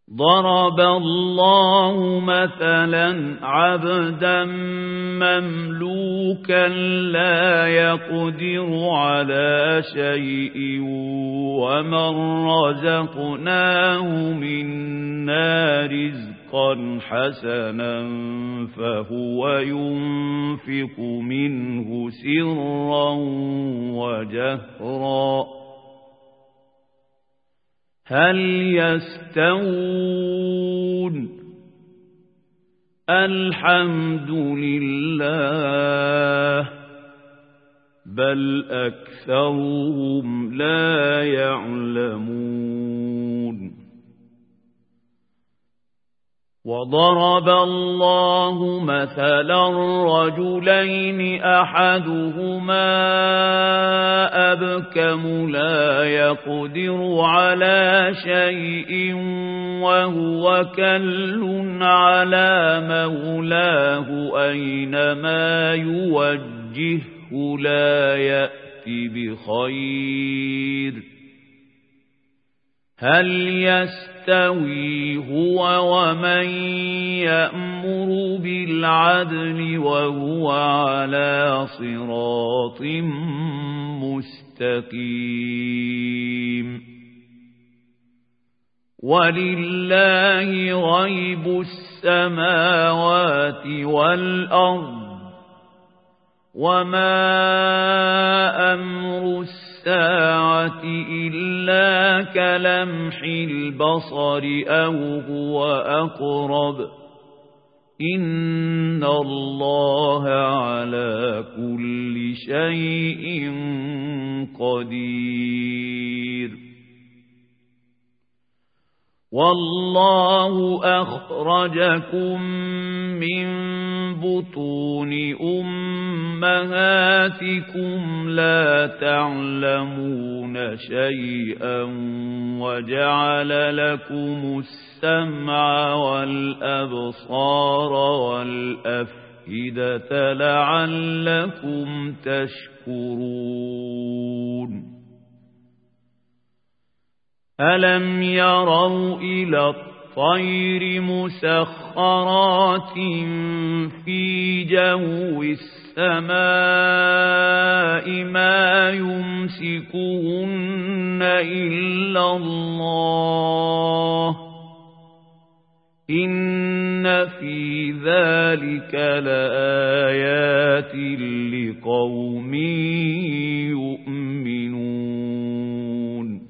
ضرب الله مثلا عبدا مملوكا لا يقدر على شيء ومن رزقناه منا رزقا حسنا فهو ينفق منه سرا وجهرا هل يستوون الحمد لله بل أكثرهم لا يعلمون وضرب الله مثلا رجلين أحدهما أبكم لا يقدر على شيء وهو كل على مولاه أينما يوجهه لا يأتي بخير هل يستوي هو ومن يأمر بالعدل وهو على صراط مستقيم ولله غيب السماوات والأرض وما أمر الساعة إلا كلمح البصر أو هو أقرب إن الله على كل شيء قدير والله أخرجكم من بطون أمهاتكم لا تعلمون شيئا وجعل لكم السمع والأبصار والأفئدة لعلكم تشكرون ألم يروا إلى الطير مسخرات في جو السماء ما يمسكهن إلا الله إن في ذلك لآيات لقوم يؤمنون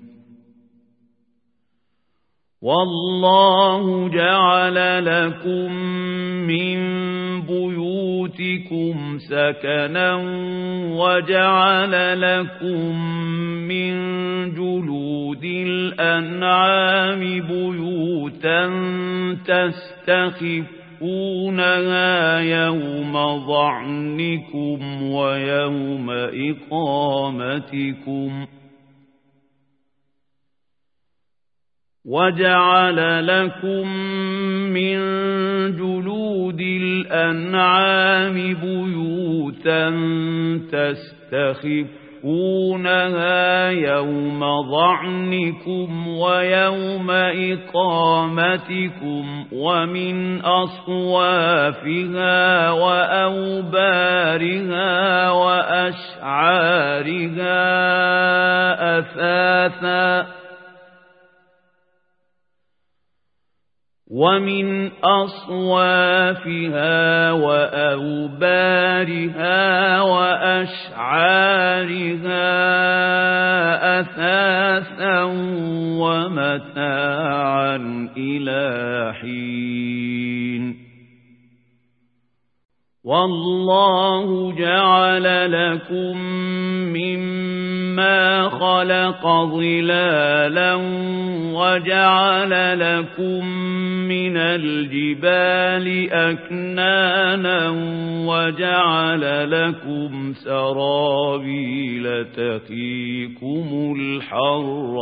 والله جعل لكم من بيوتكم سكنا وجعل لكم من جلود الأنعام بيوتا تستخفونها يوم ظعنكم ويوم إقامتكم وجعل لكم من جلود الأنعام بيوتا تستخفونها يوم ظعنكم ويوم إقامتكم ومن أصوافها وأوبارها وأشعارها أثاثا ومن أصوافها وأوبارها وأشعارها أثاثا ومتاعا إلى حين والله جعل لكم مما خلق ظلالا وجعل لكم من الجبال أكنانا وجعل لكم سرابيل تقيكم الحر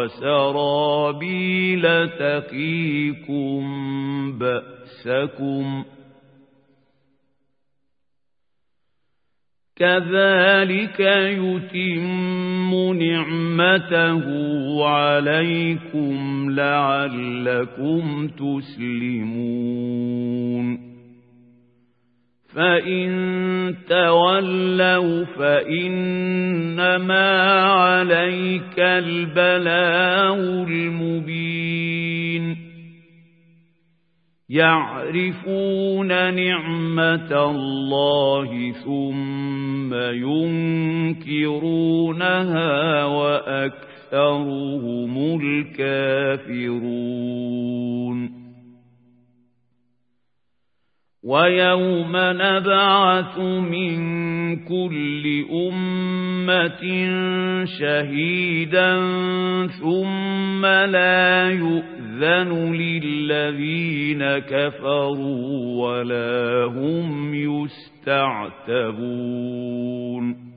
وسرابيل تقيكم بأسكم كذلك يتم نعمته عليكم لعلكم تسلمون فإن تولوا فإنما عليك البلاغ المبين يعرفون نعمة الله ثم ينكرونها وأكثرهم الكافرون ويوم نبعث من كل أمة شهيدا ثم لا يؤذن للذين كفروا ولا هم يستعتبون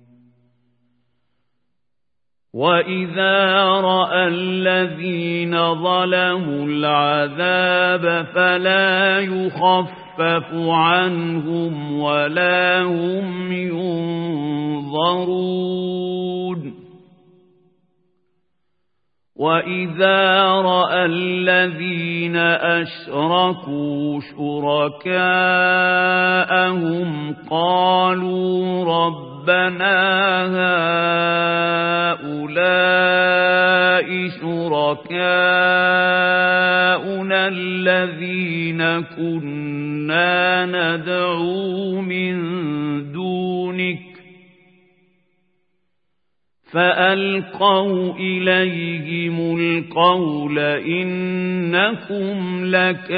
وإذا رأى الذين ظلموا العذاب فلا يخفف عنهم ولا هم ينظرون وإذا رأى الذين أشركوا شركاءهم قالوا ربنا هؤلاء شركاؤنا الذين كنا ندعو من دونك فألقوا إليهم القول إنكم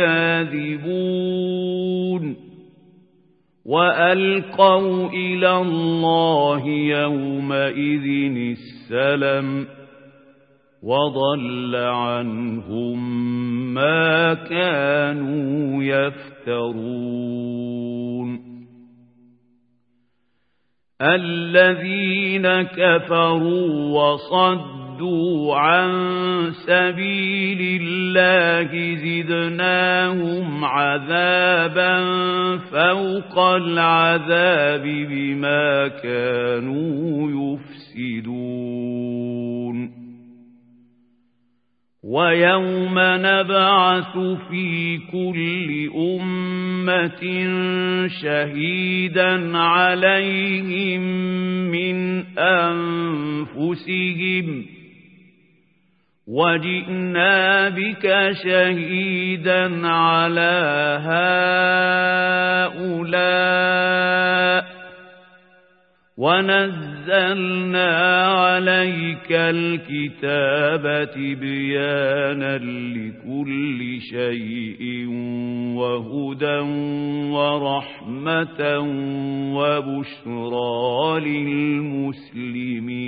لكاذبون وألقوا إلى الله يومئذ السلم وضل عنهم ما كانوا يفترون الذين كفروا وصدوا عن سبيل الله زدناهم عذابا فوق العذاب بما كانوا يفسدون ويوم نبعث في كل أمة شهيدا عليهم من أنفسهم وجئنا بك شهيدا على هؤلاء ونزلنا عليك الكتاب تبيانا لكل شيء وهدى ورحمة وبشرى للمسلمين